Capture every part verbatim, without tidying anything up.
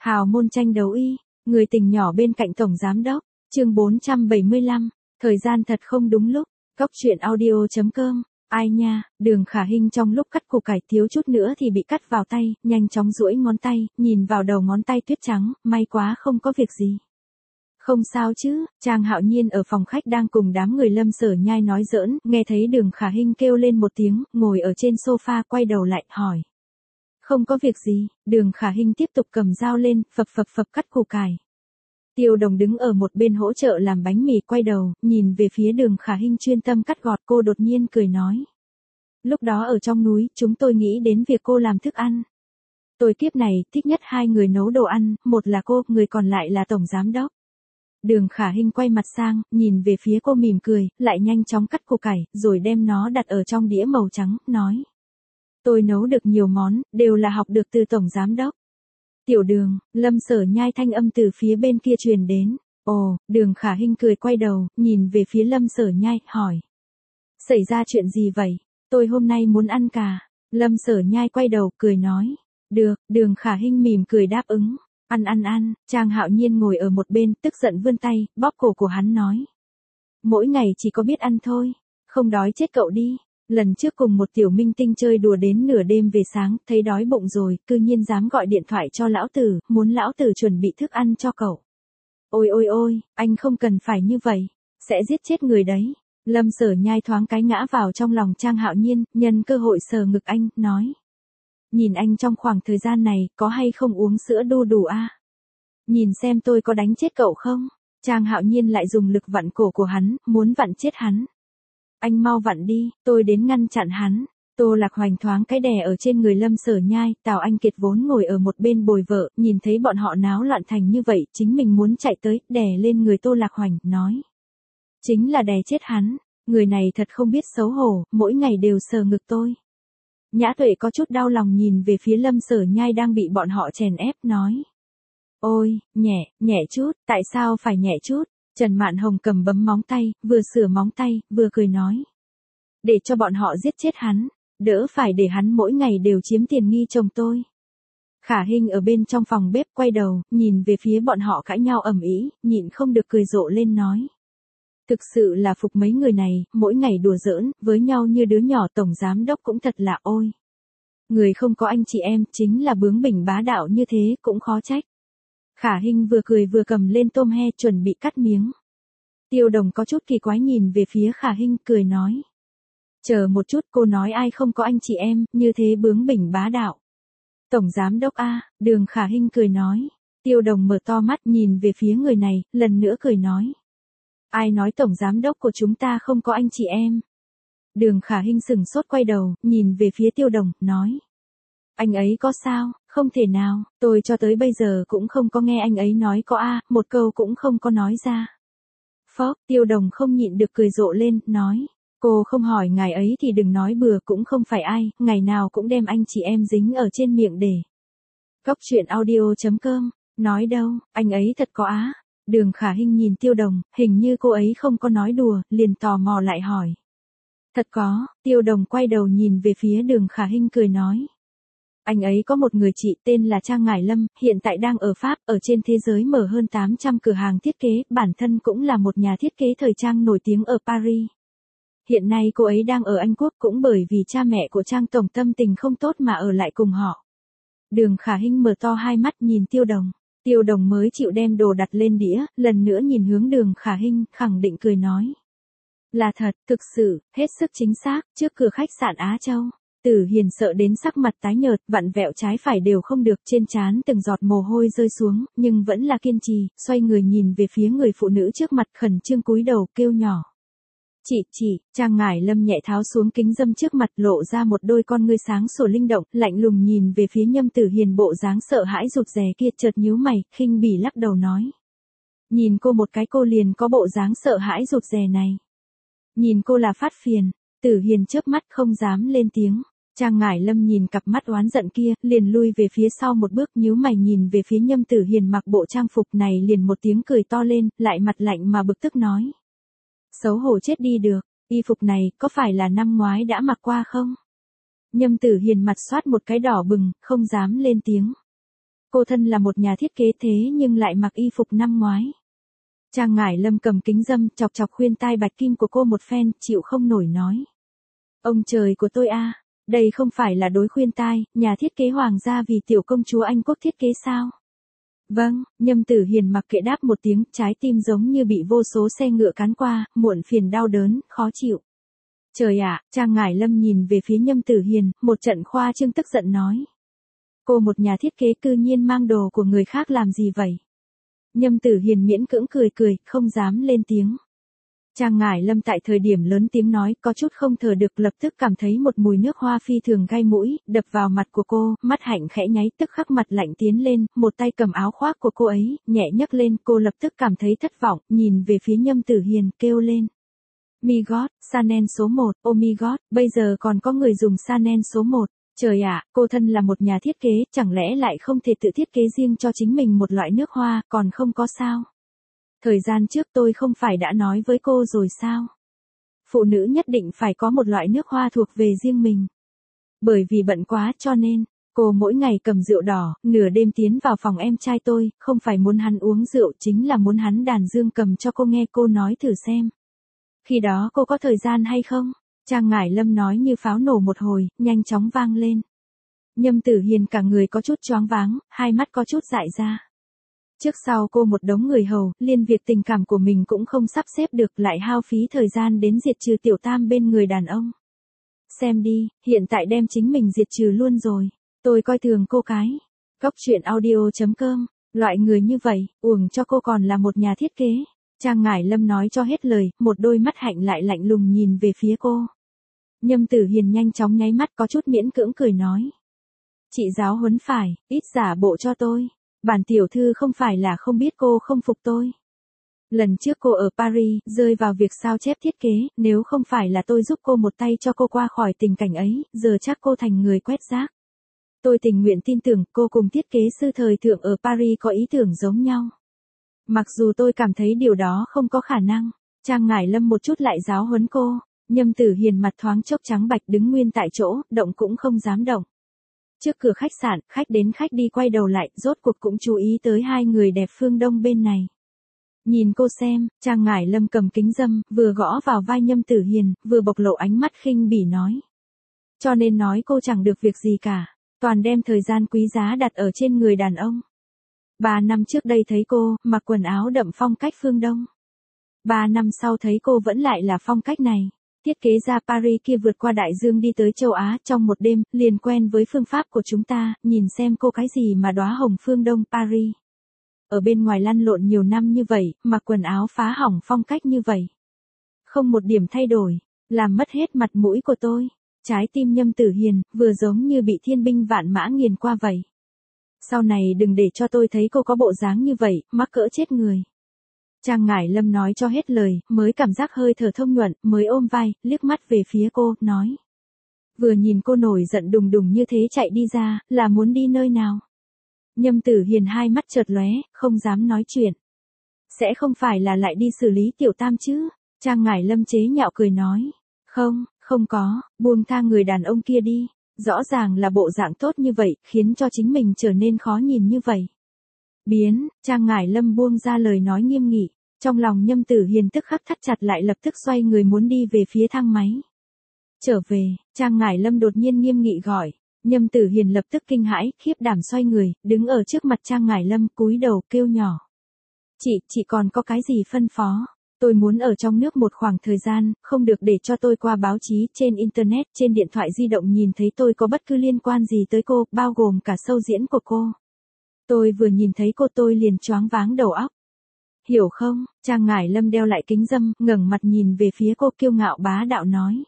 Hào môn tranh đấu y, người tình nhỏ bên cạnh tổng giám đốc, chương bốn trăm bảy mươi lăm, thời gian thật không đúng lúc, Cóc truyện audio chấm com, ai nha, Đường Khả Hinh trong lúc cắt củ cải thiếu chút nữa thì bị cắt vào tay, nhanh chóng duỗi ngón tay, nhìn vào đầu ngón tay tuyết trắng, may quá không có việc gì. Không sao chứ, Trang Hạo Nhiên ở phòng khách đang cùng đám người Lâm Sở Nhai nói giỡn, nghe thấy Đường Khả Hinh kêu lên một tiếng, ngồi ở trên sofa quay đầu lại, hỏi. Không có việc gì, Đường Khả Hinh tiếp tục cầm dao lên, phập phập phập cắt củ cải. Tiêu Đồng đứng ở một bên hỗ trợ làm bánh mì quay đầu, nhìn về phía Đường Khả Hinh chuyên tâm cắt gọt, cô đột nhiên cười nói. Lúc đó ở trong núi, chúng tôi nghĩ đến việc cô làm thức ăn. Tôi kiếp này, thích nhất hai người nấu đồ ăn, một là cô, người còn lại là tổng giám đốc. Đường Khả Hinh quay mặt sang, nhìn về phía cô mỉm cười, lại nhanh chóng cắt củ cải, rồi đem nó đặt ở trong đĩa màu trắng, nói. Tôi nấu được nhiều món, đều là học được từ tổng giám đốc. Tiểu Đường, Lâm Sở Nhai thanh âm từ phía bên kia truyền đến. Ồ, Đường Khả Hinh cười quay đầu, nhìn về phía Lâm Sở Nhai, hỏi. Xảy ra chuyện gì vậy? Tôi hôm nay muốn ăn cà. Lâm Sở Nhai quay đầu, cười nói. Được, Đường Khả Hinh mỉm cười đáp ứng. Ăn ăn ăn, Trang Hạo Nhiên ngồi ở một bên, tức giận vươn tay, bóp cổ của hắn nói. Mỗi ngày chỉ có biết ăn thôi, không đói chết cậu đi. Lần trước cùng một tiểu minh tinh chơi đùa đến nửa đêm về sáng, thấy đói bụng rồi, cư nhiên dám gọi điện thoại cho lão tử, muốn lão tử chuẩn bị thức ăn cho cậu. Ôi ôi ôi, anh không cần phải như vậy, sẽ giết chết người đấy. Lâm Sở Nhai thoáng cái ngã vào trong lòng Trang Hạo Nhiên, nhân cơ hội sờ ngực anh, nói. Nhìn anh trong khoảng thời gian này, có hay không uống sữa đu đủ a? Nhìn xem tôi có đánh chết cậu không? Trang Hạo Nhiên lại dùng lực vặn cổ của hắn, muốn vặn chết hắn. Anh mau vặn đi, tôi đến ngăn chặn hắn. Tô Lạc Hoành thoáng cái đè ở trên người Lâm Sở Nhai, Tào Anh Kiệt vốn ngồi ở một bên bồi vợ, nhìn thấy bọn họ náo loạn thành như vậy, chính mình muốn chạy tới, đè lên người Tô Lạc Hoành, nói. Chính là đè chết hắn, người này thật không biết xấu hổ, mỗi ngày đều sờ ngực tôi. Nhã Tuệ có chút đau lòng nhìn về phía Lâm Sở Nhai đang bị bọn họ chèn ép, nói. Ôi, nhẹ, nhẹ chút, tại sao phải nhẹ chút? Trần Mạn Hồng cầm bấm móng tay, vừa sửa móng tay, vừa cười nói. Để cho bọn họ giết chết hắn, đỡ phải để hắn mỗi ngày đều chiếm tiền nghi chồng tôi. Khả Hinh ở bên trong phòng bếp quay đầu, nhìn về phía bọn họ cãi nhau ầm ĩ, nhịn không được cười rộ lên nói. Thực sự là phục mấy người này, mỗi ngày đùa giỡn, với nhau như đứa nhỏ tổng giám đốc cũng thật là ôi. Người không có anh chị em, chính là bướng bỉnh bá đạo như thế, cũng khó trách. Khả Hinh vừa cười vừa cầm lên tôm he chuẩn bị cắt miếng. Tiêu Đồng có chút kỳ quái nhìn về phía Khả Hinh, cười nói. Chờ một chút, cô nói ai không có anh chị em, như thế bướng bỉnh bá đạo. Tổng giám đốc A, Đường Khả Hinh cười nói. Tiêu Đồng mở to mắt nhìn về phía người này, lần nữa cười nói. Ai nói tổng giám đốc của chúng ta không có anh chị em? Đường Khả Hinh sừng sốt quay đầu, nhìn về phía Tiêu Đồng, nói. Anh ấy có sao? Không thể nào, tôi cho tới bây giờ cũng không có nghe anh ấy nói có a, một câu cũng không có nói ra. Phó, Tiêu Đồng không nhịn được cười rộ lên, nói. Cô không hỏi ngài ấy thì đừng nói bừa, cũng không phải ai, ngày nào cũng đem anh chị em dính ở trên miệng để. Cóc truyện audio chấm com, nói đâu, anh ấy thật có á. Đường Khả Hinh nhìn Tiêu Đồng, hình như cô ấy không có nói đùa, liền tò mò lại hỏi. Thật có, Tiêu Đồng quay đầu nhìn về phía Đường Khả Hinh cười nói. Anh ấy có một người chị tên là Trang Ngải Lâm, hiện tại đang ở Pháp, ở trên thế giới mở hơn tám trăm cửa hàng thiết kế, bản thân cũng là một nhà thiết kế thời trang nổi tiếng ở Paris. Hiện nay cô ấy đang ở Anh Quốc cũng bởi vì cha mẹ của Trang tổng tâm tình không tốt mà ở lại cùng họ. Đường Khả Hinh mở to hai mắt nhìn Tiêu Đồng. Tiêu Đồng mới chịu đem đồ đặt lên đĩa, lần nữa nhìn hướng Đường Khả Hinh, khẳng định cười nói. Là thật, thực sự, hết sức chính xác, trước cửa khách sạn Á Châu. Tử Hiền sợ đến sắc mặt tái nhợt, vặn vẹo trái phải đều không được, trên trán từng giọt mồ hôi rơi xuống, nhưng vẫn là kiên trì, xoay người nhìn về phía người phụ nữ trước mặt, khẩn trương cúi đầu, kêu nhỏ. Chị, chị, Trang Ngải Lâm nhẹ tháo xuống kính dâm trước mặt, lộ ra một đôi con ngươi sáng sủa linh động, lạnh lùng nhìn về phía Nhâm Tử Hiền bộ dáng sợ hãi rụt rè kia, chợt nhíu mày, khinh bỉ lắc đầu nói. Nhìn cô một cái cô liền có bộ dáng sợ hãi rụt rè này. Nhìn cô là phát phiền, Tử Hiền chớp mắt không dám lên tiếng. Trang Ngải Lâm nhìn cặp mắt oán giận kia, liền lui về phía sau một bước, nhíu mày nhìn về phía Nhâm Tử Hiền mặc bộ trang phục này, liền một tiếng cười to lên, lại mặt lạnh mà bực tức nói. Xấu hổ chết đi được, y phục này có phải là năm ngoái đã mặc qua không? Nhâm Tử Hiền mặt xoát một cái đỏ bừng, không dám lên tiếng. Cô thân là một nhà thiết kế thế nhưng lại mặc y phục năm ngoái. Trang Ngải Lâm cầm kính râm chọc chọc khuyên tai bạch kim của cô một phen, chịu không nổi nói. Ông trời của tôi a, đây không phải là đối khuyên tai, nhà thiết kế hoàng gia vì tiểu công chúa Anh quốc thiết kế sao? Vâng, Nhâm Tử Hiền mặc kệ đáp một tiếng, trái tim giống như bị vô số xe ngựa cán qua, muộn phiền đau đớn, khó chịu. Trời ạ, Trang Ngải Lâm nhìn về phía Nhâm Tử Hiền, một trận khoa trương tức giận nói. Cô một nhà thiết kế cư nhiên mang đồ của người khác làm gì vậy? Nhâm Tử Hiền miễn cưỡng cười cười, không dám lên tiếng. Trang Ngải Lâm tại thời điểm lớn tiếng nói, có chút không thở được, lập tức cảm thấy một mùi nước hoa phi thường gai mũi, đập vào mặt của cô, mắt hạnh khẽ nháy, tức khắc mặt lạnh tiến lên, một tay cầm áo khoác của cô ấy, nhẹ nhấc lên, cô lập tức cảm thấy thất vọng, nhìn về phía Nhâm Tử Hiền, kêu lên. My God, Chanel số một, oh my God, bây giờ còn có người dùng Chanel số một. Trời ạ, cô thân là một nhà thiết kế, chẳng lẽ lại không thể tự thiết kế riêng cho chính mình một loại nước hoa, còn không có sao? Thời gian trước tôi không phải đã nói với cô rồi sao? Phụ nữ nhất định phải có một loại nước hoa thuộc về riêng mình. Bởi vì bận quá cho nên, cô mỗi ngày cầm rượu đỏ, nửa đêm tiến vào phòng em trai tôi, không phải muốn hắn uống rượu, chính là muốn hắn đàn dương cầm cho cô nghe, cô nói thử xem. Khi đó cô có thời gian hay không? Trang Ngải Lâm nói như pháo nổ một hồi, nhanh chóng vang lên. Nhâm Tử Hiền cả người có chút choáng váng, hai mắt có chút dại ra. Trước sau cô một đống người hầu, liên việc tình cảm của mình cũng không sắp xếp được, lại hao phí thời gian đến diệt trừ tiểu tam bên người đàn ông. Xem đi, hiện tại đem chính mình diệt trừ luôn rồi. Tôi coi thường cô cái. Góc truyện audio chấm com, loại người như vậy, uổng cho cô còn là một nhà thiết kế. Trang Ngải Lâm nói cho hết lời, một đôi mắt hạnh lại lạnh lùng nhìn về phía cô. Nhâm Tử Hiền nhanh chóng nháy mắt có chút miễn cưỡng cười nói. Chị giáo huấn phải, ít giả bộ cho tôi. Bản tiểu thư không phải là không biết cô không phục tôi. Lần trước cô ở Paris, rơi vào việc sao chép thiết kế, nếu không phải là tôi giúp cô một tay cho cô qua khỏi tình cảnh ấy, giờ chắc cô thành người quét rác. Tôi tình nguyện tin tưởng cô cùng thiết kế sư thời thượng ở Paris có ý tưởng giống nhau. Mặc dù tôi cảm thấy điều đó không có khả năng. Trang Ngải Lâm một chút lại giáo huấn cô. Nhâm Tử Hiền mặt thoáng chốc trắng bạch đứng nguyên tại chỗ, động cũng không dám động. Trước cửa khách sạn, khách đến khách đi quay đầu lại, rốt cuộc cũng chú ý tới hai người đẹp phương Đông bên này. Nhìn cô xem, Trang Ngải Lâm cầm kính râm, vừa gõ vào vai Nhâm Tử Hiền, vừa bộc lộ ánh mắt khinh bỉ nói. Cho nên nói cô chẳng được việc gì cả, toàn đem thời gian quý giá đặt ở trên người đàn ông. Ba năm trước đây thấy cô, mặc quần áo đậm phong cách phương Đông. Ba năm sau thấy cô vẫn lại là phong cách này. Thiết kế ra Paris kia vượt qua đại dương đi tới châu Á trong một đêm, liền quen với phương pháp của chúng ta, nhìn xem cô cái gì mà đóa hồng phương Đông Paris. Ở bên ngoài lăn lộn nhiều năm như vậy, mặc quần áo phá hỏng phong cách như vậy. Không một điểm thay đổi, làm mất hết mặt mũi của tôi. Trái tim Nhâm Tử Hiền, vừa giống như bị thiên binh vạn mã nghiền qua vậy. Sau này đừng để cho tôi thấy cô có bộ dáng như vậy, mắc cỡ chết người. Trang Ngải Lâm nói cho hết lời, mới cảm giác hơi thở thông nhuận, mới ôm vai, liếc mắt về phía cô, nói. Vừa nhìn cô nổi giận đùng đùng như thế chạy đi ra, là muốn đi nơi nào? Nhâm Tử Hiền hai mắt chợt lóe, không dám nói chuyện. Sẽ không phải là lại đi xử lý tiểu tam chứ? Trang Ngải Lâm chế nhạo cười nói. Không, không có, buông tha người đàn ông kia đi. Rõ ràng là bộ dạng tốt như vậy, khiến cho chính mình trở nên khó nhìn như vậy. Biến, Trang Ngải Lâm buông ra lời nói nghiêm nghị, trong lòng Nhâm Tử Hiền tức khắc thắt chặt lại lập tức xoay người muốn đi về phía thang máy. Trở về, Trang Ngải Lâm đột nhiên nghiêm nghị gọi, Nhâm Tử Hiền lập tức kinh hãi, khiếp đảm xoay người, đứng ở trước mặt Trang Ngải Lâm cúi đầu kêu nhỏ. Chị, chị còn có cái gì phân phó? Tôi muốn ở trong nước một khoảng thời gian, không được để cho tôi qua báo chí, trên internet, trên điện thoại di động nhìn thấy tôi có bất cứ liên quan gì tới cô, bao gồm cả show diễn của cô. Tôi vừa nhìn thấy cô tôi liền choáng váng đầu óc. Hiểu không? Trang Ngải Lâm đeo lại kính râm, ngẩng mặt nhìn về phía cô kiêu ngạo bá đạo nói.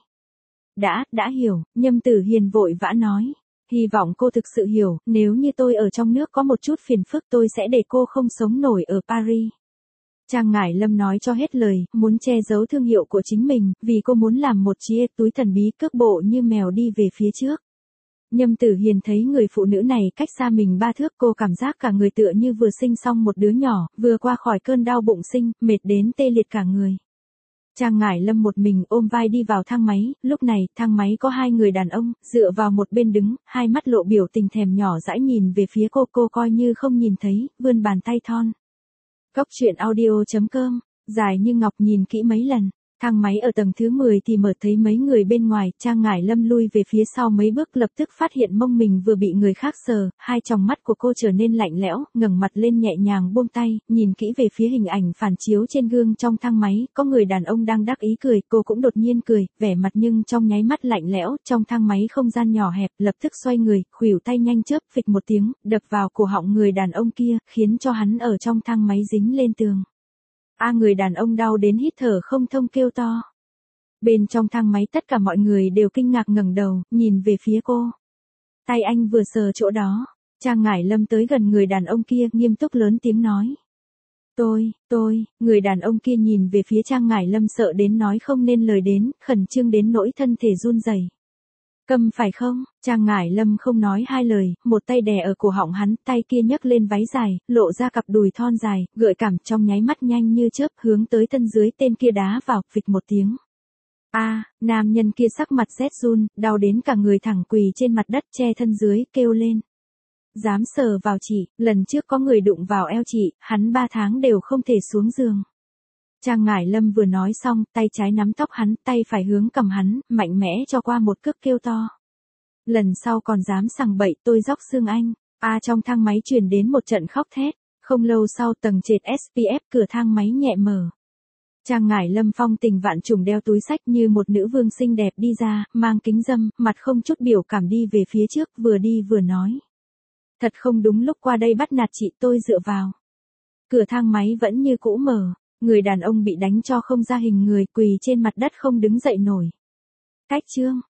Đã, đã hiểu, Nhâm Tử Hiền vội vã nói. Hy vọng cô thực sự hiểu, nếu như tôi ở trong nước có một chút phiền phức tôi sẽ để cô không sống nổi ở Paris. Trang Ngải Lâm nói cho hết lời, muốn che giấu thương hiệu của chính mình, vì cô muốn làm một chiếc túi thần bí cước bộ như mèo đi về phía trước. Nhâm Tử Hiền thấy người phụ nữ này cách xa mình ba thước, cô cảm giác cả người tựa như vừa sinh xong một đứa nhỏ, vừa qua khỏi cơn đau bụng sinh, mệt đến tê liệt cả người. Trang Ngải Lâm một mình ôm vai đi vào thang máy, lúc này, thang máy có hai người đàn ông, dựa vào một bên đứng, hai mắt lộ biểu tình thèm nhỏ dãi nhìn về phía cô, cô coi như không nhìn thấy, vươn bàn tay thon. Cốc truyện audio chấm com, dài như ngọc nhìn kỹ mấy lần. Thang máy ở tầng thứ mười thì mở thấy mấy người bên ngoài, Trang Ngải Lâm lui về phía sau mấy bước lập tức phát hiện mông mình vừa bị người khác sờ, hai tròng mắt của cô trở nên lạnh lẽo, ngẩng mặt lên nhẹ nhàng buông tay, nhìn kỹ về phía hình ảnh phản chiếu trên gương trong thang máy, có người đàn ông đang đắc ý cười, cô cũng đột nhiên cười, vẻ mặt nhưng trong nháy mắt lạnh lẽo, trong thang máy không gian nhỏ hẹp, lập tức xoay người, khuỷu tay nhanh chớp, phịch một tiếng, đập vào cổ họng người đàn ông kia, khiến cho hắn ở trong thang máy dính lên tường. A người đàn ông đau đến hít thở không thông kêu to. Bên trong thang máy tất cả mọi người đều kinh ngạc ngẩng đầu, nhìn về phía cô. Tay anh vừa sờ chỗ đó, Trang Ngải Lâm tới gần người đàn ông kia, nghiêm túc lớn tiếng nói. Tôi, tôi, người đàn ông kia nhìn về phía Trang Ngải Lâm sợ đến nói không nên lời đến, khẩn trương đến nỗi thân thể run rẩy. Câm phải không? Trang Ngải Lâm không nói hai lời, một tay đè ở cổ họng hắn, tay kia nhấc lên váy dài, lộ ra cặp đùi thon dài, gợi cảm trong nháy mắt nhanh như chớp hướng tới thân dưới tên kia đá vào, phịch một tiếng. A, à, nam nhân kia sắc mặt rét run, đau đến cả người thẳng quỳ trên mặt đất che thân dưới, kêu lên. Dám sờ vào chị, lần trước có người đụng vào eo chị, hắn ba tháng đều không thể xuống giường. Trang Ngải Lâm vừa nói xong, tay trái nắm tóc hắn, tay phải hướng cầm hắn, mạnh mẽ cho qua một cước kêu to. Lần sau còn dám sằng bậy tôi róc xương anh. A à, trong thang máy truyền đến một trận khóc thét. Không lâu sau tầng trệt ét pê ép cửa thang máy nhẹ mở. Trang Ngải Lâm phong tình vạn trùng đeo túi xách như một nữ vương xinh đẹp đi ra, mang kính râm, mặt không chút biểu cảm đi về phía trước, vừa đi vừa nói. Thật không đúng lúc qua đây bắt nạt chị tôi dựa vào. Cửa thang máy vẫn như cũ mở. Người đàn ông bị đánh cho không ra hình người, quỳ trên mặt đất không đứng dậy nổi. Cách chương,